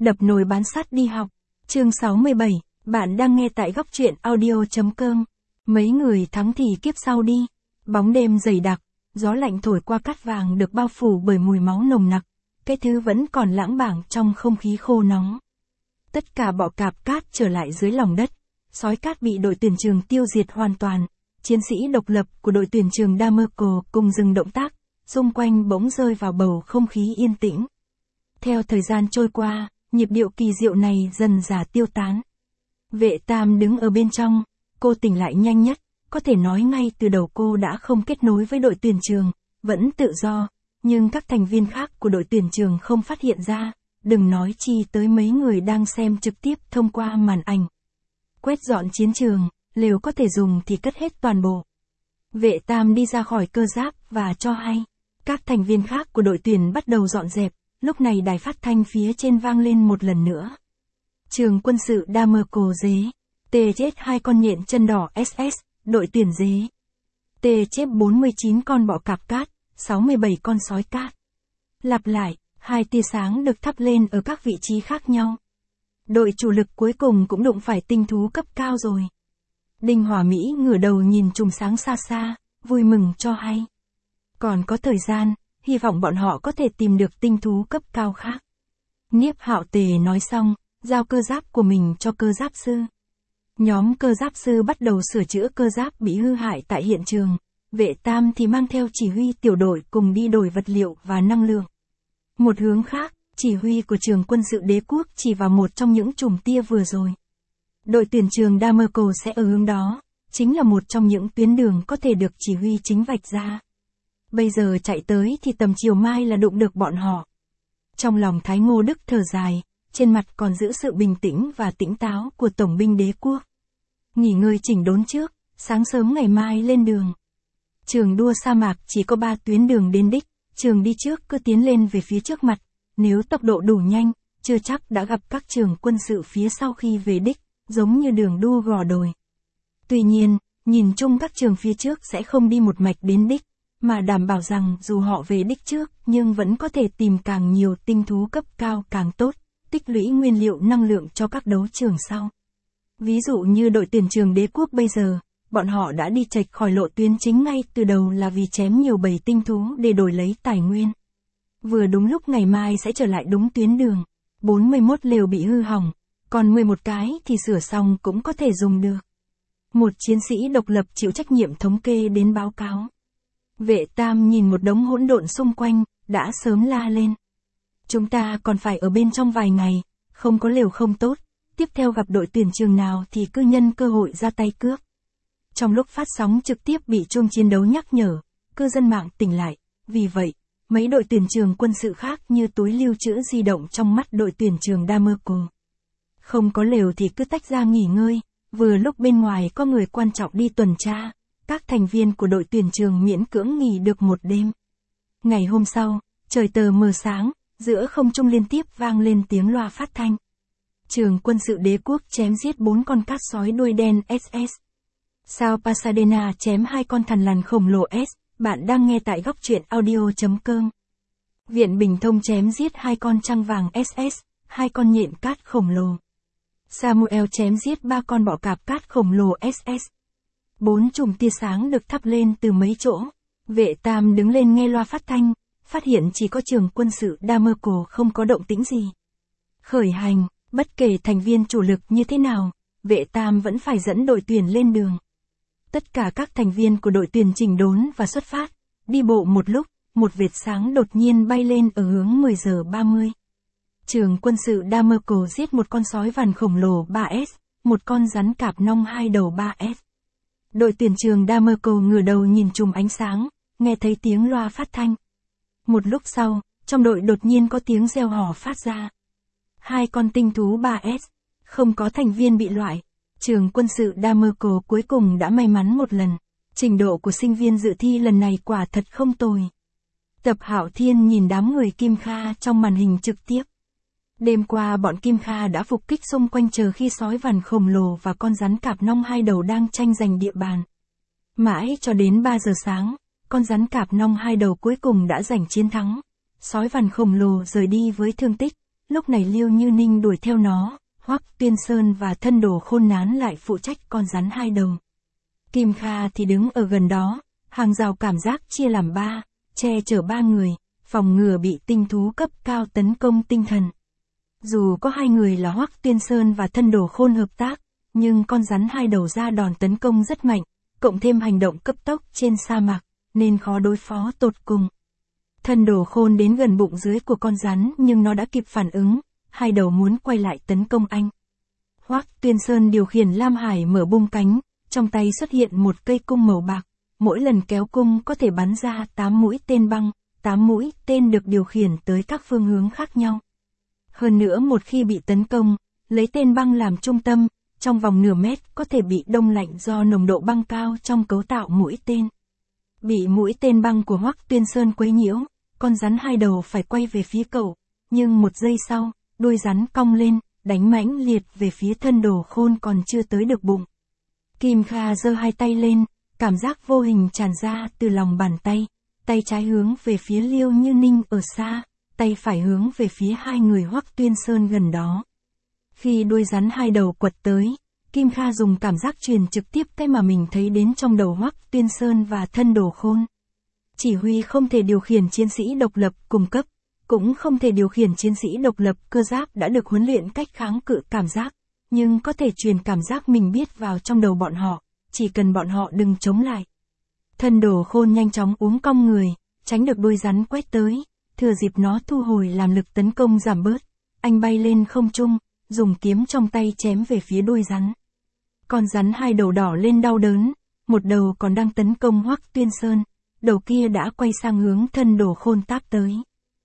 Đập nồi bán sắt đi học. Chương 67, bạn đang nghe tại góc truyện audio.com. Mấy người thắng thì kiếp sau đi. Bóng đêm dày đặc, gió lạnh thổi qua cát vàng được bao phủ bởi mùi máu nồng nặc. Cái thứ vẫn còn lãng bảng trong không khí khô nóng. Tất cả bọ cạp cát trở lại dưới lòng đất. Sói cát bị đội tuyển trường tiêu diệt hoàn toàn. Chiến sĩ độc lập của đội tuyển trường Damerco cùng dừng động tác, xung quanh bỗng rơi vào bầu không khí yên tĩnh. Theo thời gian trôi qua, nhịp điệu kỳ diệu này dần dà tiêu tán. Vệ Tam đứng ở bên trong, cô tỉnh lại nhanh nhất, có thể nói ngay từ đầu cô đã không kết nối với đội tuyển trường, vẫn tự do, nhưng các thành viên khác của đội tuyển trường không phát hiện ra, đừng nói chi tới mấy người đang xem trực tiếp thông qua màn ảnh. Quét dọn chiến trường, lều có thể dùng thì cất hết toàn bộ. Vệ Tam đi ra khỏi cơ giáp và cho hay, các thành viên khác của đội tuyển bắt đầu dọn dẹp. Lúc này đài phát thanh phía trên vang lên một lần nữa. Trường quân sự Damerco dế. Tê chết 2 con nhện chân đỏ SS, đội tuyển dế. Tê chết 49 con bọ cạp cát, 67 con sói cát. Lặp lại, 2 tia sáng được thắp lên ở các vị trí khác nhau. Đội chủ lực cuối cùng cũng đụng phải tinh thú cấp cao rồi. Đinh Hòa Mỹ ngửa đầu nhìn chùm sáng xa xa, vui mừng cho hay. Còn có thời gian, hy vọng bọn họ có thể tìm được tinh thú cấp cao khác. Niếp Hạo Tề nói xong, giao cơ giáp của mình cho cơ giáp sư. Nhóm cơ giáp sư bắt đầu sửa chữa cơ giáp bị hư hại tại hiện trường. Vệ Tam thì mang theo chỉ huy tiểu đội cùng đi đổi vật liệu và năng lượng. Một hướng khác, chỉ huy của trường quân sự đế quốc chỉ vào một trong những chùm tia vừa rồi. Đội tuyển trường Damerco sẽ ở hướng đó, chính là một trong những tuyến đường có thể được chỉ huy chính vạch ra. Bây giờ chạy tới thì tầm chiều mai là đụng được bọn họ. Trong lòng Thái Ngô Đức thở dài, trên mặt còn giữ sự bình tĩnh và tỉnh táo của tổng binh đế quốc. Nghỉ ngơi chỉnh đốn trước, sáng sớm ngày mai lên đường. Trường đua sa mạc chỉ có 3 tuyến đường đến đích, trường đi trước cứ tiến lên về phía trước mặt, nếu tốc độ đủ nhanh, chưa chắc đã gặp các trường quân sự phía sau khi về đích, giống như đường đua gò đồi. Tuy nhiên, nhìn chung các trường phía trước sẽ không đi một mạch đến đích, mà đảm bảo rằng dù họ về đích trước nhưng vẫn có thể tìm càng nhiều tinh thú cấp cao càng tốt, tích lũy nguyên liệu năng lượng cho các đấu trường sau. Ví dụ như đội tuyển trường đế quốc bây giờ, bọn họ đã đi chệch khỏi lộ tuyến chính ngay từ đầu là vì chém nhiều bầy tinh thú để đổi lấy tài nguyên. Vừa đúng lúc ngày mai sẽ trở lại đúng tuyến đường, 41 lều bị hư hỏng, còn 11 cái thì sửa xong cũng có thể dùng được. Một chiến sĩ độc lập chịu trách nhiệm thống kê đến báo cáo. Vệ Tam nhìn một đống hỗn độn xung quanh, đã sớm la lên. Chúng ta còn phải ở bên trong vài ngày, không có lều không tốt, tiếp theo gặp đội tuyển trường nào thì cứ nhân cơ hội ra tay cướp. Trong lúc phát sóng trực tiếp bị chuông chiến đấu nhắc nhở, cư dân mạng tỉnh lại, vì vậy, mấy đội tuyển trường quân sự khác như túi lưu trữ di động trong mắt đội tuyển trường Damerco. Không có lều thì cứ tách ra nghỉ ngơi, vừa lúc bên ngoài có người quan trọng đi tuần tra. Các thành viên của đội tuyển trường miễn cưỡng nghỉ được một đêm. Ngày hôm sau, trời tờ mờ sáng, giữa không trung liên tiếp vang lên tiếng loa phát thanh. Trường quân sự đế quốc chém giết 4 con cát sói đuôi đen SS. Sao Pasadena chém 2 con thằn lằn khổng lồ S. Bạn đang nghe tại góc truyện audio.com. Viện Bình Thông chém giết 2 con trăng vàng SS, 2 con nhện cát khổng lồ. Samuel chém giết 3 con bọ cạp cát khổng lồ SS. 4 chùm tia sáng được thắp lên từ mấy chỗ. Vệ Tam đứng lên nghe loa phát thanh, phát hiện chỉ có trường quân sự Damerco không có động tĩnh gì. Khởi hành, bất kể thành viên chủ lực như thế nào, Vệ Tam vẫn phải dẫn đội tuyển lên đường. Tất cả các thành viên của đội tuyển chỉnh đốn và xuất phát, đi bộ một lúc, một vệt sáng đột nhiên bay lên ở hướng 10 giờ 30. Trường quân sự Damerco giết một con sói vằn khổng lồ 3S, một con rắn cạp nong 2 đầu 3S. Đội tuyển trường Damerco ngửa đầu nhìn chùm ánh sáng, nghe thấy tiếng loa phát thanh. Một lúc sau, trong đội đột nhiên có tiếng reo hò phát ra. 2 con tinh thú 3S, không có thành viên bị loại. Trường quân sự Damerco cuối cùng đã may mắn một lần. Trình độ của sinh viên dự thi lần này quả thật không tồi. Tập Hạo Thiên nhìn đám người Kim Kha trong màn hình trực tiếp. Đêm qua bọn Kim Kha đã phục kích xung quanh chờ khi sói vằn khổng lồ và con rắn cạp nong 2 đầu đang tranh giành địa bàn. Mãi cho đến 3 giờ sáng, con rắn cạp nong 2 đầu cuối cùng đã giành chiến thắng. Sói vằn khổng lồ rời đi với thương tích, lúc này Liêu Như Ninh đuổi theo nó, Hoắc Tuyên Sơn và Thân Đồ Khôn Nán lại phụ trách con rắn hai đầu. Kim Kha thì đứng ở gần đó, hàng rào cảm giác chia làm 3, che chở 3 người, phòng ngừa bị tinh thú cấp cao tấn công tinh thần. Dù có 2 người là Hoắc Tuyên Sơn và Thân Đồ Khôn hợp tác, nhưng con rắn hai đầu ra đòn tấn công rất mạnh, cộng thêm hành động cấp tốc trên sa mạc, nên khó đối phó tột cùng. Thân Đồ Khôn đến gần bụng dưới của con rắn nhưng nó đã kịp phản ứng, hai đầu muốn quay lại tấn công anh. Hoắc Tuyên Sơn điều khiển Lam Hải mở bung cánh, trong tay xuất hiện một cây cung màu bạc, mỗi lần kéo cung có thể bắn ra 8 mũi tên băng, 8 mũi tên được điều khiển tới các phương hướng khác nhau. Hơn nữa một khi bị tấn công, lấy tên băng làm trung tâm, trong vòng nửa mét có thể bị đông lạnh do nồng độ băng cao trong cấu tạo mũi tên. Bị mũi tên băng của Hoắc Tuyên Sơn quấy nhiễu, con rắn hai đầu phải quay về phía cậu, nhưng một giây sau, đuôi rắn cong lên, đánh mãnh liệt về phía Thân Đồ Khôn còn chưa tới được bụng. Kim Kha giơ hai tay lên, cảm giác vô hình tràn ra từ lòng bàn tay, tay trái hướng về phía Liêu Như Ninh ở xa, tay phải hướng về phía 2 người Hoắc Tuyên Sơn gần đó. Khi đuôi rắn hai đầu quật tới, Kim Kha dùng cảm giác truyền trực tiếp cái mà mình thấy đến trong đầu Hoắc Tuyên Sơn và Thân Đồ Khôn. Chỉ huy không thể điều khiển chiến sĩ độc lập cung cấp, cũng không thể điều khiển chiến sĩ độc lập cơ giáp đã được huấn luyện cách kháng cự cảm giác, nhưng có thể truyền cảm giác mình biết vào trong đầu bọn họ, chỉ cần bọn họ đừng chống lại. Thân Đồ Khôn nhanh chóng uốn cong người, tránh được đuôi rắn quét tới, thừa dịp nó thu hồi làm lực tấn công giảm bớt, anh bay lên không trung, dùng kiếm trong tay chém về phía đuôi rắn. Con rắn hai đầu đỏ lên đau đớn, một đầu còn đang tấn công Hoắc Tuyên Sơn, đầu kia đã quay sang hướng Thân Đồ Khôn táp tới.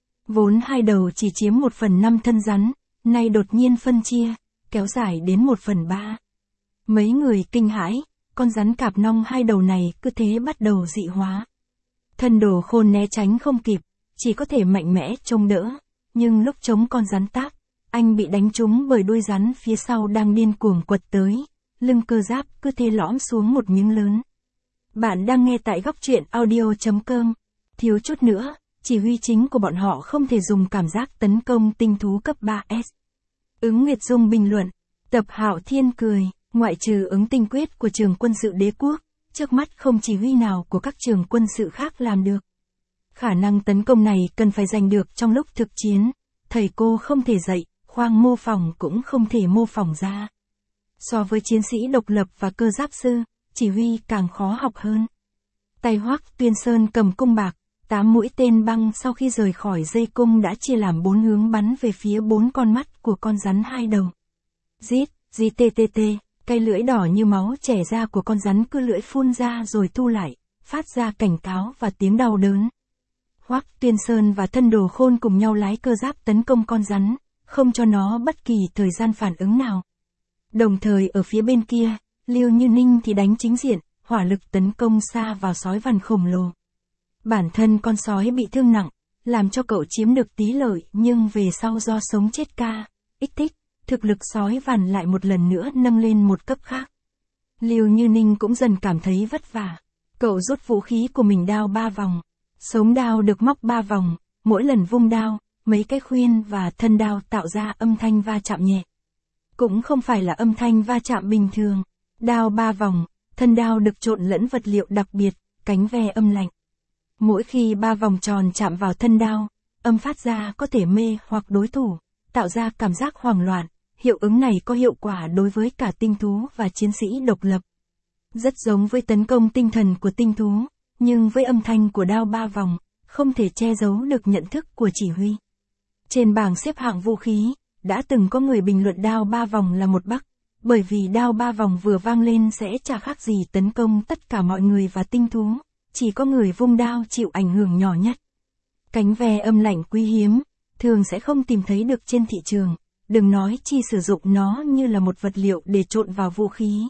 Vốn hai đầu chỉ chiếm 1/5 thân rắn, nay đột nhiên phân chia, kéo dài đến 1/3. Mấy người kinh hãi, con rắn cạp nong hai đầu này cứ thế bắt đầu dị hóa. Thân Đồ Khôn né tránh không kịp, chỉ có thể mạnh mẽ chống đỡ, nhưng lúc chống con rắn táp, anh bị đánh trúng bởi đuôi rắn phía sau đang điên cuồng quật tới, lưng cơ giáp cứ thế lõm xuống một miếng lớn. Bạn đang nghe tại góc truyện audio.com. Thiếu chút nữa, chỉ huy chính của bọn họ không thể dùng cảm giác tấn công tinh thú cấp 3S. Ứng Nguyệt Dung bình luận, Tập Hạo Thiên cười, ngoại trừ ứng tinh quyết của trường quân sự đế quốc, trước mắt không chỉ huy nào của các trường quân sự khác làm được. Khả năng tấn công này cần phải giành được trong lúc thực chiến, thầy cô không thể dạy, khoang mô phỏng cũng không thể mô phỏng ra. So với chiến sĩ độc lập và cơ giáp sư, chỉ huy càng khó học hơn. Tay Hoắc Tuyên Sơn cầm cung bạc, 8 mũi tên băng sau khi rời khỏi dây cung đã chia làm 4 hướng bắn về phía 4 con mắt của con rắn hai đầu. Rít, GTTT, cây lưỡi đỏ như máu chảy ra của con rắn cứ lưỡi phun ra rồi thu lại, phát ra cảnh cáo và tiếng đau đớn. Hoắc Tuyên Sơn và Thân Đồ Khôn cùng nhau lái cơ giáp tấn công con rắn, không cho nó bất kỳ thời gian phản ứng nào. Đồng thời ở phía bên kia, Liêu Như Ninh thì đánh chính diện, hỏa lực tấn công xa vào sói vằn khổng lồ. Bản thân con sói bị thương nặng, làm cho cậu chiếm được tí lợi nhưng về sau do sống chết KX, thực lực sói vằn lại một lần nữa nâng lên một cấp khác. Liêu Như Ninh cũng dần cảm thấy vất vả. Cậu rút vũ khí của mình đao 3 vòng. Sống đao được móc 3 vòng, mỗi lần vung đao, mấy cái khuyên và thân đao tạo ra âm thanh va chạm nhẹ. Cũng không phải là âm thanh va chạm bình thường. Đao 3 vòng, thân đao được trộn lẫn vật liệu đặc biệt, cánh ve âm lạnh. Mỗi khi 3 vòng tròn chạm vào thân đao, âm phát ra có thể mê hoặc đối thủ, tạo ra cảm giác hoảng loạn. Hiệu ứng này có hiệu quả đối với cả tinh thú và chiến sĩ độc lập. Rất giống với tấn công tinh thần của tinh thú, nhưng với âm thanh của đao 3 vòng, không thể che giấu được nhận thức của chỉ huy. Trên bảng xếp hạng vũ khí, đã từng có người bình luận đao 3 vòng là một bắc, bởi vì đao 3 vòng vừa vang lên sẽ chả khác gì tấn công tất cả mọi người và tinh thú, chỉ có người vung đao chịu ảnh hưởng nhỏ nhất. Cánh ve âm lạnh quý hiếm, thường sẽ không tìm thấy được trên thị trường, đừng nói chi sử dụng nó như là một vật liệu để trộn vào vũ khí.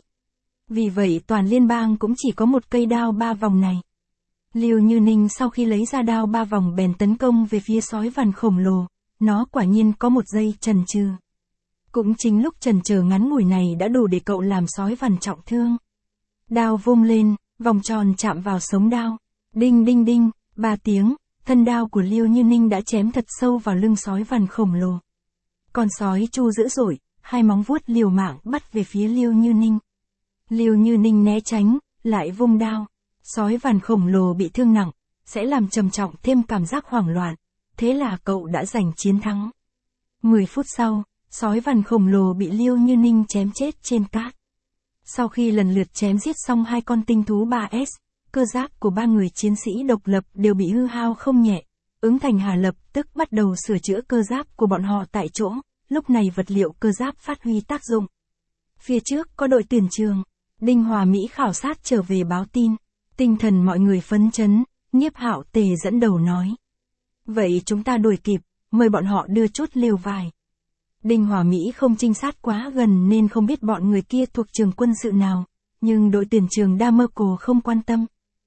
Vì vậy toàn liên bang cũng chỉ có một cây đao 3 vòng này. Liêu Như Ninh sau khi lấy ra đao 3 vòng bèn tấn công về phía sói vằn khổng lồ, nó quả nhiên có một giây chần chừ. Cũng chính lúc chần chờ ngắn ngủi này đã đủ để cậu làm sói vằn trọng thương. Đao vung lên, vòng tròn chạm vào sống đao. Đinh đinh đinh, 3 tiếng, thân đao của Liêu Như Ninh đã chém thật sâu vào lưng sói vằn khổng lồ. Con sói Chu dữ dội, hai móng vuốt liều mạng bắt về phía Liêu Như Ninh. Liêu Như Ninh né tránh, lại vung đao. Sói vằn khổng lồ bị thương nặng, sẽ làm trầm trọng thêm cảm giác hoảng loạn. Thế là cậu đã giành chiến thắng. 10 phút sau, sói vằn khổng lồ bị Liêu Như Ninh chém chết trên cát. Sau khi lần lượt chém giết xong hai con tinh thú 3S, cơ giáp của ba người chiến sĩ độc lập đều bị hư hao không nhẹ. Ứng Thành Hà lập tức bắt đầu sửa chữa cơ giáp của bọn họ tại chỗ, lúc này vật liệu cơ giáp phát huy tác dụng. Phía trước có đội tuyển trường, Đinh Hòa Mỹ khảo sát trở về báo tin, tinh thần mọi người phấn chấn, Nhiếp Hạo Tề dẫn đầu nói. Vậy chúng ta đuổi kịp, mời bọn họ đưa chút lều vải. Đinh Hòa Mỹ không trinh sát quá gần nên không biết bọn người kia thuộc trường quân sự nào, nhưng đội tuyển trường Damerco không quan tâm.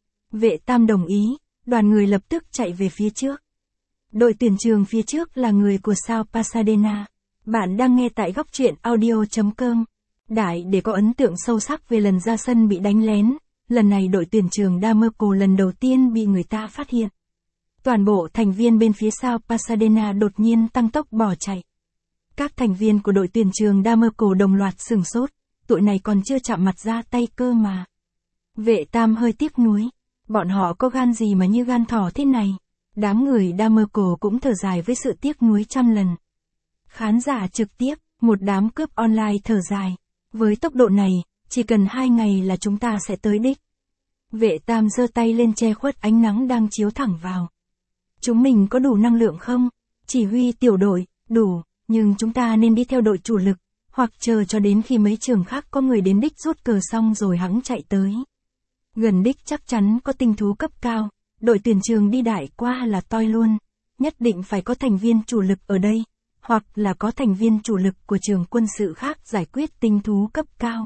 Vệ Tam đồng ý, đoàn người lập tức chạy về phía trước. Đội tuyển trường phía trước là người của sao Pasadena. Bạn đang nghe tại góc truyện audio.com. Đại để có ấn tượng sâu sắc về lần ra sân bị đánh lén, lần này đội tuyển trường Damerco lần đầu tiên bị người ta phát hiện. Toàn bộ thành viên bên phía sao Pasadena đột nhiên tăng tốc bỏ chạy. Các thành viên của đội tuyển trường Damerco đồng loạt sửng sốt, tụi này còn chưa chạm mặt ra tay cơ mà. Vệ Tam hơi tiếc nuối, bọn họ có gan gì mà như gan thỏ thế này. Đám người Damerco cũng thở dài với sự tiếc nuối trăm lần. Khán giả trực tiếp, một đám cướp online thở dài. Với tốc độ này, chỉ cần 2 ngày là chúng ta sẽ tới đích. Vệ Tam giơ tay lên che khuất ánh nắng đang chiếu thẳng vào. Chúng mình có đủ năng lượng không? Chỉ huy tiểu đội, đủ, nhưng chúng ta nên đi theo đội chủ lực, hoặc chờ cho đến khi mấy trường khác có người đến đích rút cờ xong rồi hẵng chạy tới. Gần đích chắc chắn có tinh thú cấp cao, đội tuyển trường đi đại qua là toi luôn, nhất định phải có thành viên chủ lực ở đây, hoặc là có thành viên chủ lực của trường quân sự khác giải quyết tinh thú cấp cao.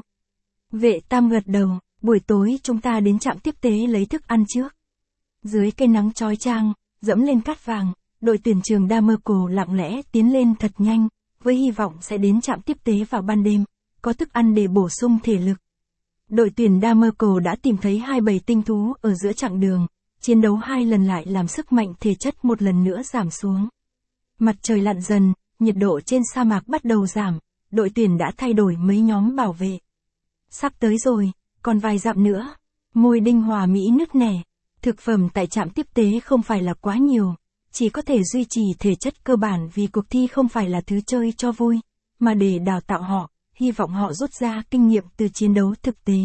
Vệ Tam gật đầu, buổi tối chúng ta đến trạm tiếp tế lấy thức ăn trước. Dưới cây nắng chói chang, dẫm lên cát vàng, đội tuyển trường Damerco lặng lẽ tiến lên thật nhanh, với hy vọng sẽ đến trạm tiếp tế vào ban đêm, có thức ăn để bổ sung thể lực. Đội tuyển Damerco đã tìm thấy 27 tinh thú ở giữa chặng đường, chiến đấu 2 lần lại làm sức mạnh thể chất một lần nữa giảm xuống. Mặt trời lặn dần, nhiệt độ trên sa mạc bắt đầu giảm, đội tuyển đã thay đổi mấy nhóm bảo vệ. Sắp tới rồi, còn vài dặm nữa. Môi Đinh Hòa Mỹ nứt nẻ. Thực phẩm tại trạm tiếp tế không phải là quá nhiều, chỉ có thể duy trì thể chất cơ bản vì cuộc thi không phải là thứ chơi cho vui, mà để đào tạo họ, hy vọng họ rút ra kinh nghiệm từ chiến đấu thực tế.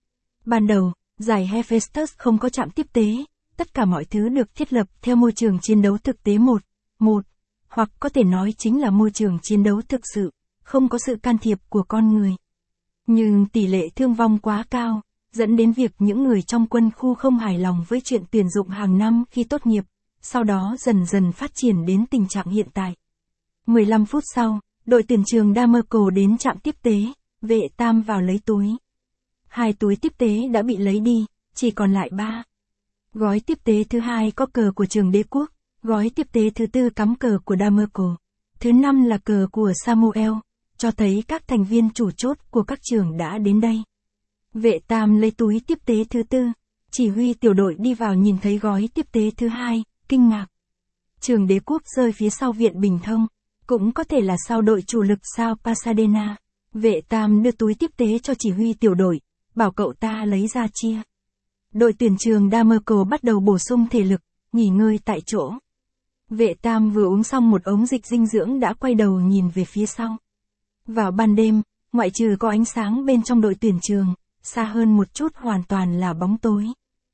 Ban đầu, giải Hephaestus không có trạm tiếp tế, tất cả mọi thứ được thiết lập theo môi trường chiến đấu thực tế một, hoặc có thể nói chính là môi trường chiến đấu thực sự, không có sự can thiệp của con người. Nhưng tỷ lệ thương vong quá cao, dẫn đến việc những người trong quân khu không hài lòng với chuyện tuyển dụng hàng năm khi tốt nghiệp, sau đó dần dần phát triển đến tình trạng hiện tại. 15 phút sau, đội tuyển trường Damerco đến trạm tiếp tế, Vệ Tam vào lấy túi. 2 túi tiếp tế đã bị lấy đi, chỉ còn lại 3. Gói tiếp tế thứ 2 có cờ của trường Đế quốc, gói tiếp tế thứ 4 cắm cờ của Damerco, thứ 5 là cờ của Samuel, cho thấy các thành viên chủ chốt của các trường đã đến đây. Vệ Tam lấy túi tiếp tế thứ 4, chỉ huy tiểu đội đi vào nhìn thấy gói tiếp tế thứ 2, kinh ngạc. Trường Đế quốc rơi phía sau viện Bình Thông, cũng có thể là sau đội chủ lực sao Pasadena. Vệ Tam đưa túi tiếp tế cho chỉ huy tiểu đội, bảo cậu ta lấy ra chia. Đội tuyển trường Damerco bắt đầu bổ sung thể lực, nghỉ ngơi tại chỗ. Vệ Tam vừa uống xong một ống dịch dinh dưỡng đã quay đầu nhìn về phía sau. Vào ban đêm, ngoại trừ có ánh sáng bên trong đội tuyển trường, xa hơn một chút hoàn toàn là bóng tối.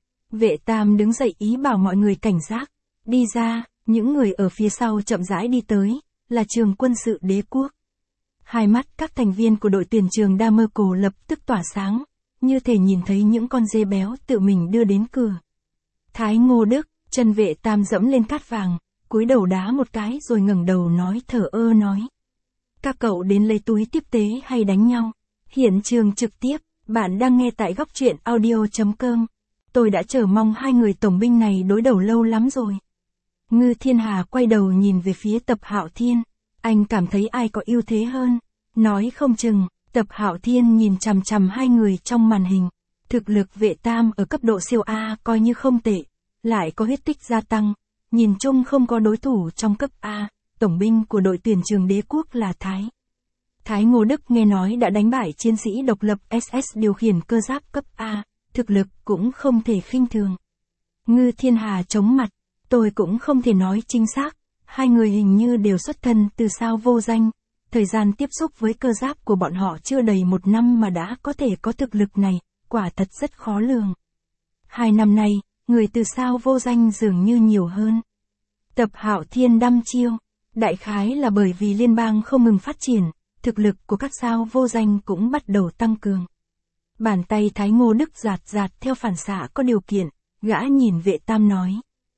Vệ Tam đứng dậy ý bảo mọi người cảnh giác. Đi ra, những người ở phía sau chậm rãi đi tới, là trường quân sự Đế quốc. Hai mắt các thành viên của đội tuyển trường Damerco lập tức tỏa sáng, như thể nhìn thấy những con dê béo tự mình đưa đến cửa. Thái Ngô Đức, chân Vệ Tam dẫm lên cát vàng, cúi đầu đá một cái rồi ngẩng đầu nói thở ơ nói. Các cậu đến lấy túi tiếp tế hay đánh nhau? Hiện trường trực tiếp, bạn đang nghe tại góc truyện audio.com. Tôi đã chờ mong hai người tổng binh này đối đầu lâu lắm rồi. Ngư Thiên Hà quay đầu nhìn về phía Tập Hạo Thiên. Anh cảm thấy ai có ưu thế hơn. Nói không chừng, Tập Hạo Thiên nhìn chằm chằm hai người trong màn hình. Thực lực Vệ Tam ở cấp độ siêu A coi như không tệ. Lại có huyết tích gia tăng. Nhìn chung không có đối thủ trong cấp A. tổng binh của đội tuyển Trường Đế Quốc là Thái Ngô Đức nghe nói đã đánh bại chiến sĩ độc lập SS điều khiển cơ giáp cấp A, thực lực cũng không thể khinh thường. Ngư Thiên Hà chống mặt, tôi cũng không thể nói chính xác, hai người hình như đều xuất thân từ sao vô danh, thời gian tiếp xúc với cơ giáp của bọn họ chưa đầy 1 năm mà đã có thể có thực lực này, quả thật rất khó lường. 2 năm nay, người từ sao vô danh dường như nhiều hơn. Tập Hạo Thiên đăm chiêu, đại khái là bởi vì liên bang không ngừng phát triển, thực lực của các sao vô danh cũng bắt đầu tăng cường. Bàn tay Thái Ngô Đức giạt theo phản xạ có điều kiện, gã nhìn Vệ Tam nói.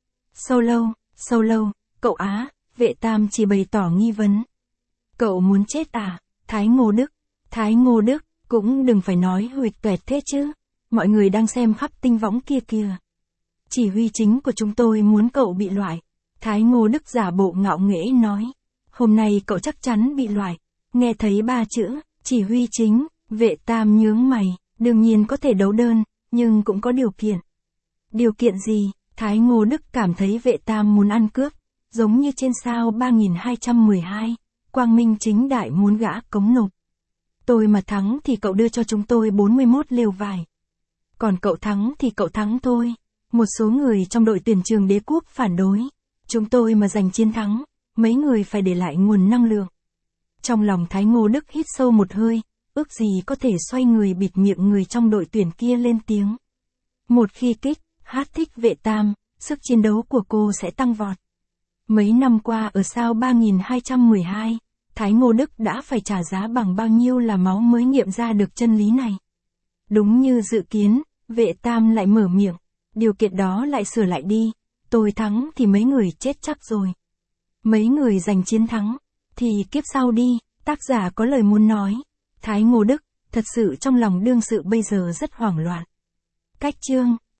Solo, cậu Á, Vệ Tam chỉ bày tỏ nghi vấn. Cậu muốn chết à, Thái Ngô Đức, cũng đừng phải nói huỵch toẹt thế chứ, mọi người đang xem khắp tinh võng kia kìa. Chỉ huy chính của chúng tôi muốn cậu bị loại. Thái Ngô Đức giả bộ ngạo nghễ nói. Hôm nay cậu chắc chắn bị loại. Nghe thấy 3 chữ, chỉ huy chính, Vệ Tam nhướng mày, đương nhiên có thể đấu đơn, nhưng cũng có điều kiện. Điều kiện gì? Thái Ngô Đức cảm thấy Vệ Tam muốn ăn cướp, giống như trên sao 3212, quang minh chính đại muốn gã cống nộp. Tôi mà thắng thì cậu đưa cho chúng tôi 41 lều vải. Còn cậu thắng thì cậu thắng thôi. Một số người trong đội tuyển Trường Đế Quốc phản đối. Chúng tôi mà giành chiến thắng, mấy người phải để lại nguồn năng lượng. Trong lòng Thái Ngô Đức hít sâu một hơi, ước gì có thể xoay người bịt miệng người trong đội tuyển kia lên tiếng. Một khi thích Vệ Tam, sức chiến đấu của cô sẽ tăng vọt. Mấy năm qua ở sao 3212, Thái Ngô Đức đã phải trả giá bằng bao nhiêu là máu mới nghiệm ra được chân lý này. Đúng như dự kiến, Vệ Tam lại mở miệng, điều kiện đó lại sửa lại đi, tôi thắng thì mấy người chết chắc rồi. Mấy người giành chiến thắng, thì kiếp sau đi, tác giả có lời muốn nói. Thái Ngô Đức, thật sự trong lòng đương sự bây giờ rất hoảng loạn. Cách chương